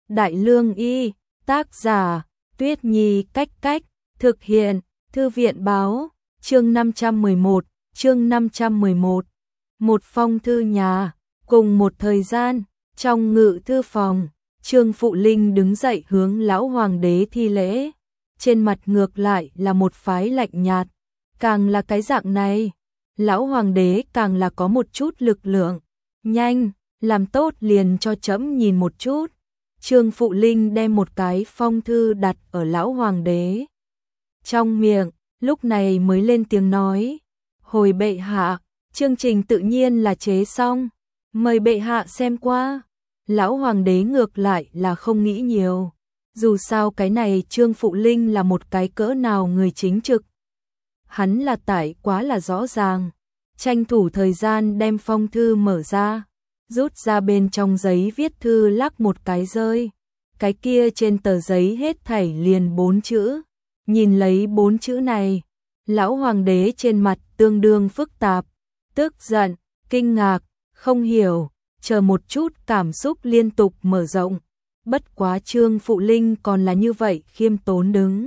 Đại Lương Y, tác giả, Tuyết Nhi Cách Cách, thực hiện, Thư viện Báo, chương 511. Một phong thư nhà, cùng một thời gian, trong ngự thư phòng, Trương Phụ Linh đứng dậy hướng lão hoàng đế thi lễ, trên mặt ngược lại là một phái lạnh nhạt, càng là cái dạng này, lão hoàng đế càng là có một chút lực lượng, nhanh, làm tốt liền cho trẫm nhìn một chút. Trương Phụ Linh đem một cái phong thư đặt ở lão hoàng đế trong miệng, lúc này mới lên tiếng nói, hồi bệ hạ, chương trình tự nhiên là chế xong, mời bệ hạ xem qua. Lão hoàng đế ngược lại là không nghĩ nhiều, dù sao cái này Trương Phụ Linh là một cái cỡ nào người chính trực. Hắn là tại quá là rõ ràng, tranh thủ thời gian đem phong thư mở ra, rút ra bên trong giấy viết thư lắc một cái rơi. Cái kia trên tờ giấy hết thảy liền 4 chữ. Nhìn lấy 4 chữ này, lão hoàng đế trên mặt tương đương phức tạp, tức giận, kinh ngạc, không hiểu, chờ một chút cảm xúc liên tục mở rộng. Bất quá Trương Phụ Linh còn là như vậy khiêm tốn đứng.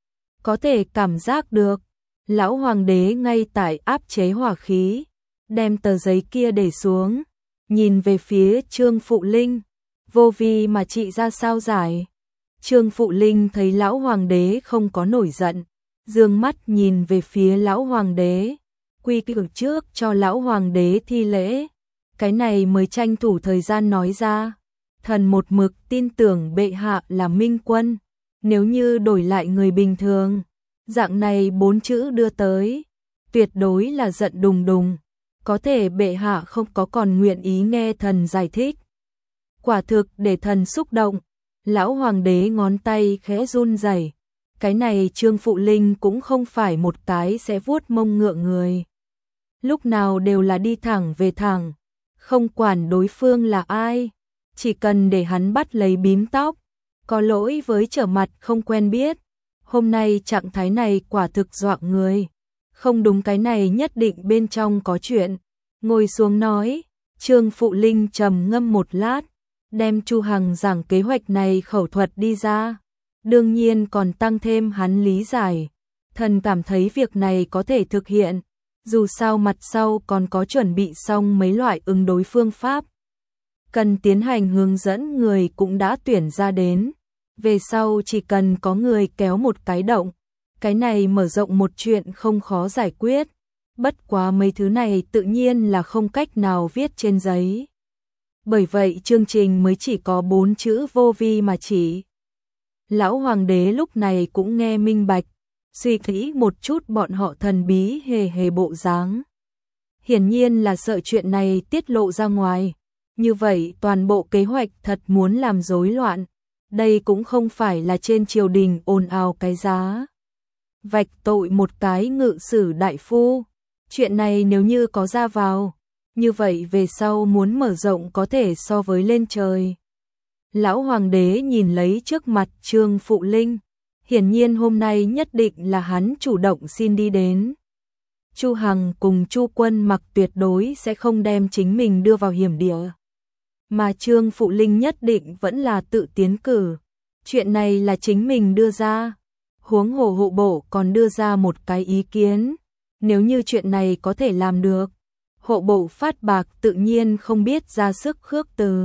Có thể cảm giác được, lão hoàng đế ngay tại áp chế hỏa khí, đem tờ giấy kia để xuống, nhìn về phía Trương Phụ Linh, vô vi mà trị ra sao giải. Trương Phụ Linh thấy lão hoàng đế không có nổi giận, dương mắt nhìn về phía lão hoàng đế, quy củ trước cho lão hoàng đế thi lễ, cái này mới tranh thủ thời gian nói ra, thần một mực tin tưởng bệ hạ là minh quân, nếu như đổi lại người bình thường, dạng này 4 chữ đưa tới, tuyệt đối là giận đùng đùng, có thể bệ hạ không có còn nguyện ý nghe thần giải thích. Quả thực để thần xúc động, lão hoàng đế ngón tay khẽ run rẩy. Cái này Trương Phụ Linh cũng không phải một cái sẽ vuốt mông ngựa người. Lúc nào đều là đi thẳng về thẳng, không quản đối phương là ai, chỉ cần để hắn bắt lấy bím tóc, có lỗi với trở mặt không quen biết. Hôm nay trạng thái này quả thực dọa người, không đúng, cái này nhất định bên trong có chuyện. Ngồi xuống nói, Trương Phụ Linh trầm ngâm một lát, đem Chu Hằng giảng kế hoạch này khẩu thuật đi ra, đương nhiên còn tăng thêm hắn lý giải. Thần cảm thấy việc này có thể thực hiện, dù sao mặt sau còn có chuẩn bị xong mấy loại ứng đối phương pháp. Cần tiến hành hướng dẫn người cũng đã tuyển ra đến, về sau chỉ cần có người kéo một cái động, cái này mở rộng một chuyện không khó giải quyết. Bất quá mấy thứ này tự nhiên là không cách nào viết trên giấy. Bởi vậy chương trình mới chỉ có 4 chữ vô vi mà chỉ. Lão hoàng đế lúc này cũng nghe minh bạch, suy nghĩ một chút bọn họ thần bí hề hề bộ dáng. Hiển nhiên là sợ chuyện này tiết lộ ra ngoài, như vậy toàn bộ kế hoạch thật muốn làm rối loạn. Đây cũng không phải là trên triều đình ồn ào cái giá vạch tội một cái ngự sử đại phu. Chuyện này nếu như có ra vào, như vậy về sau muốn mở rộng có thể so với lên trời. Lão hoàng đế nhìn lấy trước mặt Trương Phụ Linh, hiển nhiên hôm nay nhất định là hắn chủ động xin đi đến. Chu Hằng cùng Chu Quân Mặc tuyệt đối sẽ không đem chính mình đưa vào hiểm địa, mà Trương Phụ Linh nhất định vẫn là tự tiến cử. Chuyện này là chính mình đưa ra, huống hồ hộ bộ còn đưa ra một cái ý kiến. Nếu như chuyện này có thể làm được, hộ bộ phát bạc tự nhiên không biết ra sức khước từ.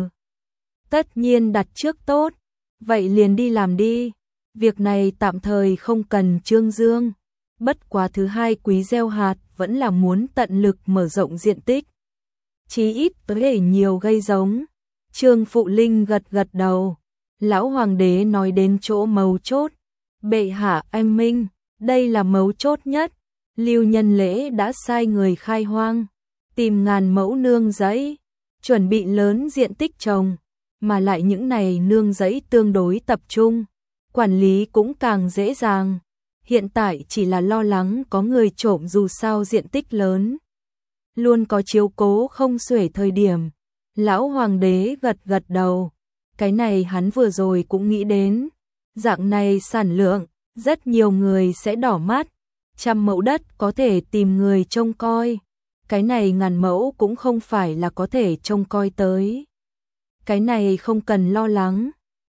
Tất nhiên đặt trước tốt, vậy liền đi làm đi. Việc này tạm thời không cần trương dương. Bất quá thứ hai quý gieo hạt vẫn là muốn tận lực mở rộng diện tích. Chí ít tới để nhiều gây giống. Trương Phụ Linh gật gật đầu. Lão hoàng đế nói đến chỗ mấu chốt. Bệ hạ anh minh, đây là mấu chốt nhất. Lưu Nhân Lễ đã sai người khai hoang, tìm ngàn mẫu nương giấy, chuẩn bị lớn diện tích trồng, mà lại những này nương giấy tương đối tập trung, quản lý cũng càng dễ dàng. Hiện tại chỉ là lo lắng có người trộm, dù sao diện tích lớn, luôn có chiếu cố không xuể thời điểm. Lão hoàng đế gật gật đầu, cái này hắn vừa rồi cũng nghĩ đến, dạng này sản lượng, rất nhiều người sẽ đỏ mắt. 100 mẫu đất có thể tìm người trông coi, cái này ngàn mẫu cũng không phải là có thể trông coi tới. Cái này không cần lo lắng,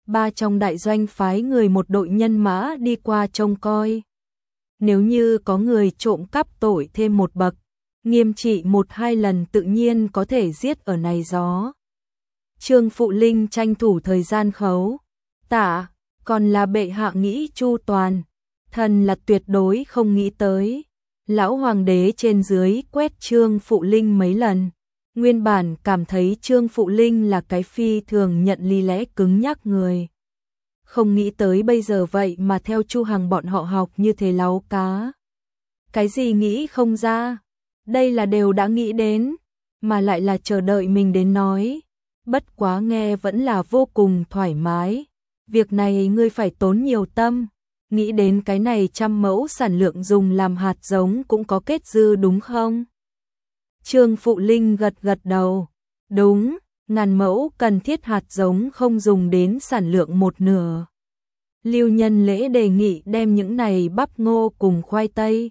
ba trong đại doanh phái người một đội nhân mã đi qua trông coi. Nếu như có người trộm cắp tội thêm một bậc, nghiêm trị 1-2 lần tự nhiên có thể giết ở này gió. Trương Phụ Linh tranh thủ thời gian khấu tạ, còn là bệ hạ nghĩ chu toàn, thần là tuyệt đối không nghĩ tới. Lão hoàng đế trên dưới quét Trương Phụ Linh mấy lần, nguyên bản cảm thấy Trương Phụ Linh là cái phi thường nhận lý lẽ cứng nhắc người. Không nghĩ tới bây giờ vậy mà theo Chu Hằng bọn họ học như thế láu cá. Cái gì nghĩ không ra, đây là đều đã nghĩ đến, mà lại là chờ đợi mình đến nói. Bất quá nghe vẫn là vô cùng thoải mái. Việc này ngươi phải tốn nhiều tâm, nghĩ đến cái này 100 mẫu sản lượng dùng làm hạt giống cũng có kết dư đúng không? Trương Phụ Linh gật gật đầu. Đúng, 1000 mẫu cần thiết hạt giống không dùng đến sản lượng 1/2. Lưu Nhân Lễ đề nghị đem những này bắp ngô cùng khoai tây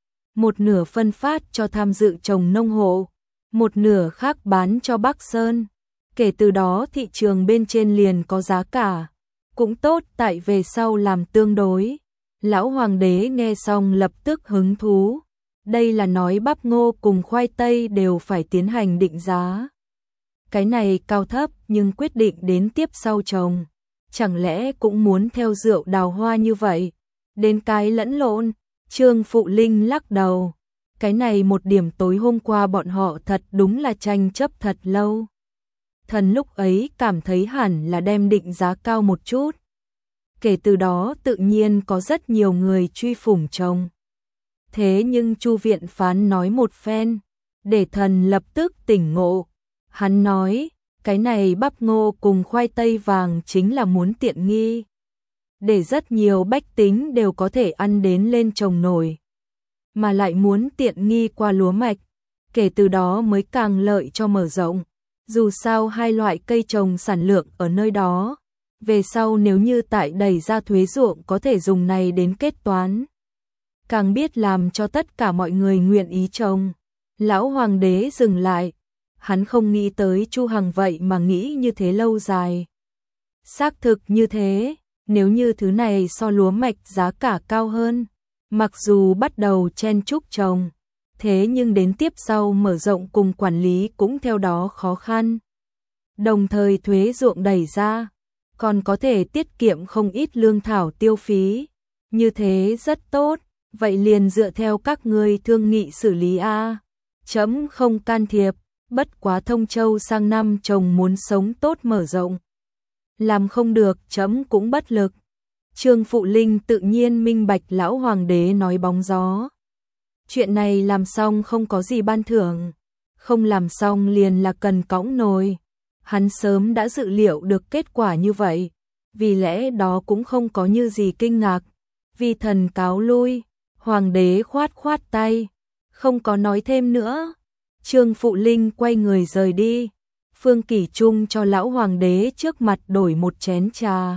1/2 phân phát cho tham dự trồng nông hộ, 1/2 khác bán cho Bắc Sơn. Kể từ đó thị trường bên trên liền có giá cả, cũng tốt tại về sau làm tương đối. Lão hoàng đế nghe xong lập tức hứng thú. Đây là nói bắp ngô cùng khoai tây đều phải tiến hành định giá. Cái này cao thấp nhưng quyết định đến tiếp sau trồng. Chẳng lẽ cũng muốn theo rượu đào hoa như vậy? Đến cái lẫn lộn, Trương Phụ Linh lắc đầu. Cái này một điểm tối hôm qua bọn họ thật đúng là tranh chấp thật lâu. Thần lúc ấy cảm thấy hẳn là đem định giá cao một chút. Kể từ đó tự nhiên có rất nhiều người truy phủng trồng. Thế nhưng Chu viện phán nói một phen, để thần lập tức tỉnh ngộ. Hắn nói, cái này bắp ngô cùng khoai tây vàng chính là muốn tiện nghi. Để rất nhiều bách tính đều có thể ăn đến lên trồng nổi. Mà lại muốn tiện nghi qua lúa mạch, kể từ đó mới càng lợi cho mở rộng. Dù sao hai loại cây trồng sản lượng ở nơi đó, về sau nếu như tại đẩy ra thuế ruộng có thể dùng này đến kết toán. Càng biết làm cho tất cả mọi người nguyện ý trồng. Lão hoàng đế dừng lại, hắn không nghĩ tới Chu Hằng vậy mà nghĩ như thế lâu dài. Xác thực như thế, nếu như thứ này so lúa mạch giá cả cao hơn, mặc dù bắt đầu chen chúc trồng, thế nhưng đến tiếp sau mở rộng cùng quản lý cũng theo đó khó khăn. Đồng thời thuế ruộng đẩy ra, còn có thể tiết kiệm không ít lương thảo tiêu phí. Như thế rất tốt, vậy liền dựa theo các ngươi thương nghị xử lý a. Chấm không can thiệp, bất quá Thông Châu sang năm trồng muốn sống tốt mở rộng. Làm không được chấm cũng bất lực. Trương Phụ Linh tự nhiên minh bạch lão hoàng đế nói bóng gió. Chuyện này làm xong không có gì ban thưởng, không làm xong liền là cần cõng nồi. Hắn sớm đã dự liệu được kết quả như vậy, vì lẽ đó cũng không có như gì kinh ngạc. Vi thần cáo lui, hoàng đế khoát khoát tay, không có nói thêm nữa. Trương Phụ Linh quay người rời đi. Phương Kỷ Trung cho lão hoàng đế trước mặt đổi một chén trà.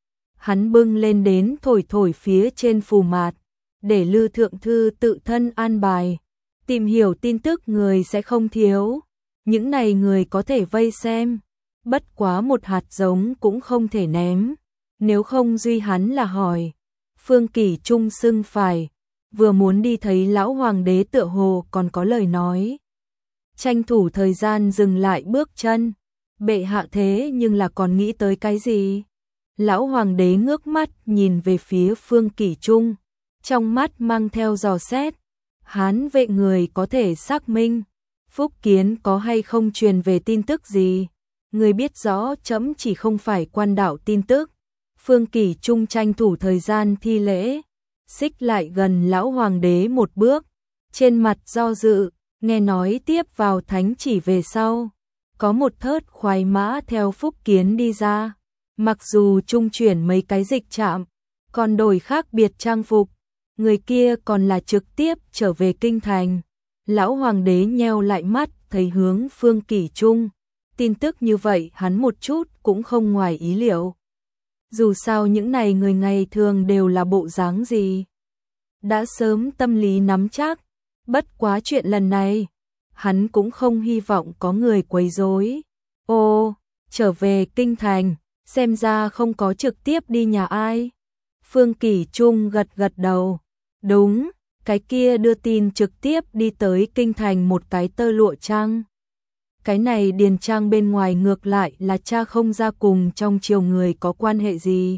Hắn bưng lên đến thổi thổi phía trên phù mạt, để Lư Thượng Thư tự thân an bài. Tìm hiểu tin tức người sẽ không thiếu, những này người có thể vây xem. Bất quá một hạt giống cũng không thể ném, nếu không duy hắn là hỏi. Phương Kỷ Trung xưng phải, vừa muốn đi thấy lão hoàng đế tựa hồ còn có lời nói. Tranh thủ thời gian dừng lại bước chân. Bệ hạ thế nhưng là còn nghĩ tới cái gì? Lão hoàng đế ngước mắt nhìn về phía Phương Kỷ Trung, trong mắt mang theo dò xét. Hán vệ người có thể xác minh Phúc Kiến có hay không truyền về tin tức gì? Người biết rõ chấm chỉ không phải quan đạo tin tức. Phương Kỷ Trung tranh thủ thời gian thi lễ, xích lại gần lão hoàng đế một bước, trên mặt do dự. Nghe nói tiếp vào thánh chỉ về sau, có một thớt khoái mã theo Phúc Kiến đi ra. Mặc dù trung chuyển mấy cái dịch trạm, còn đổi khác biệt trang phục, người kia còn là trực tiếp trở về kinh thành. Lão hoàng đế nheo lại mắt, thấy hướng Phương Kỷ Trung. Tin tức như vậy hắn một chút cũng không ngoài ý liệu. Dù sao những này người ngày thường đều là bộ dáng gì, đã sớm tâm lý nắm chắc. Bất quá chuyện lần này, hắn cũng không hy vọng có người quấy rối. Ô, trở về kinh thành, xem ra không có trực tiếp đi nhà ai. Phương Kỳ Trung gật gật đầu, đúng, cái kia đưa tin trực tiếp đi tới kinh thành một cái tơ lụa trang. Cái này điền trang bên ngoài ngược lại là cha không ra cùng trong triều người có quan hệ gì.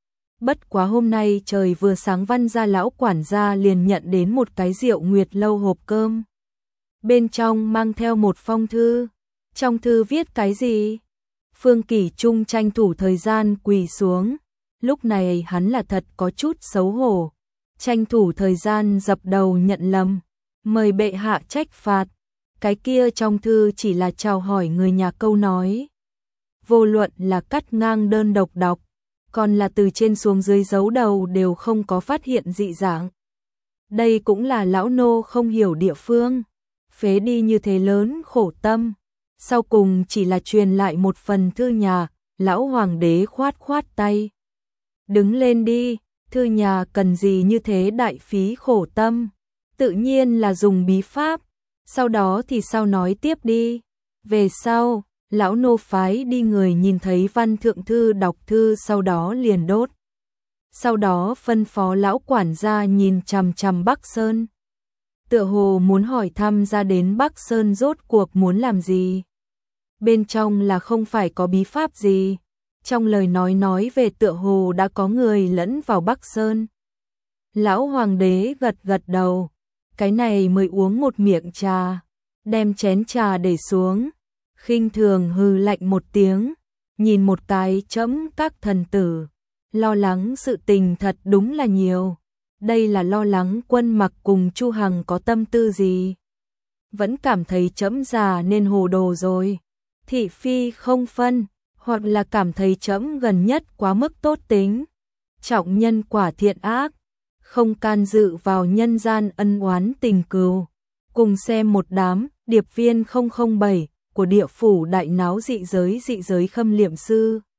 Bất quá hôm nay trời vừa sáng Văn gia lão quản gia liền nhận đến một cái rượu Nguyệt Lâu hộp cơm. Bên trong mang theo một phong thư. Trong thư viết cái gì? Phương Kỳ Trung tranh thủ thời gian quỳ xuống. Lúc này hắn là thật có chút xấu hổ. Tranh thủ thời gian dập đầu nhận lầm. Mời bệ hạ trách phạt. Cái kia trong thư chỉ là chào hỏi người nhà câu nói. Vô luận là cắt ngang đơn độc đọc, còn là từ trên xuống dưới dấu đầu đều không có phát hiện dị dạng. Đây cũng là lão nô không hiểu địa phương. Phế đi như thế lớn khổ tâm. Sau cùng chỉ là truyền lại một phần thư nhà, lão hoàng đế khoát khoát tay. Đứng lên đi, thư nhà cần gì như thế đại phí khổ tâm. Tự nhiên là dùng bí pháp. Sau đó thì sao nói tiếp đi. Về sau, lão nô phái đi người nhìn thấy văn thượng thư đọc thư sau đó liền đốt. Sau đó phân phó lão quản gia nhìn chằm chằm Bắc Sơn. Tựa hồ muốn hỏi thăm ra đến Bắc Sơn rốt cuộc muốn làm gì. Bên trong là không phải có bí pháp gì. Trong lời nói về tựa hồ đã có người lẫn vào Bắc Sơn. Lão hoàng đế gật gật đầu. Cái này mới uống một miệng trà. Đem chén trà để xuống. Khinh thường hừ lạnh một tiếng. Nhìn một cái trẫm các thần tử. Lo lắng sự tình thật đúng là nhiều. Đây là lo lắng Quân Mặc cùng Chu Hằng có tâm tư gì. Vẫn cảm thấy trẫm già nên hồ đồ rồi. Thị phi không phân. Hoặc là cảm thấy trẫm gần nhất quá mức tốt tính. Trọng nhân quả thiện ác. Không can dự vào nhân gian ân oán tình cừu. Cùng xem một đám điệp viên 007 của địa phủ đại náo dị giới khâm liệm sư.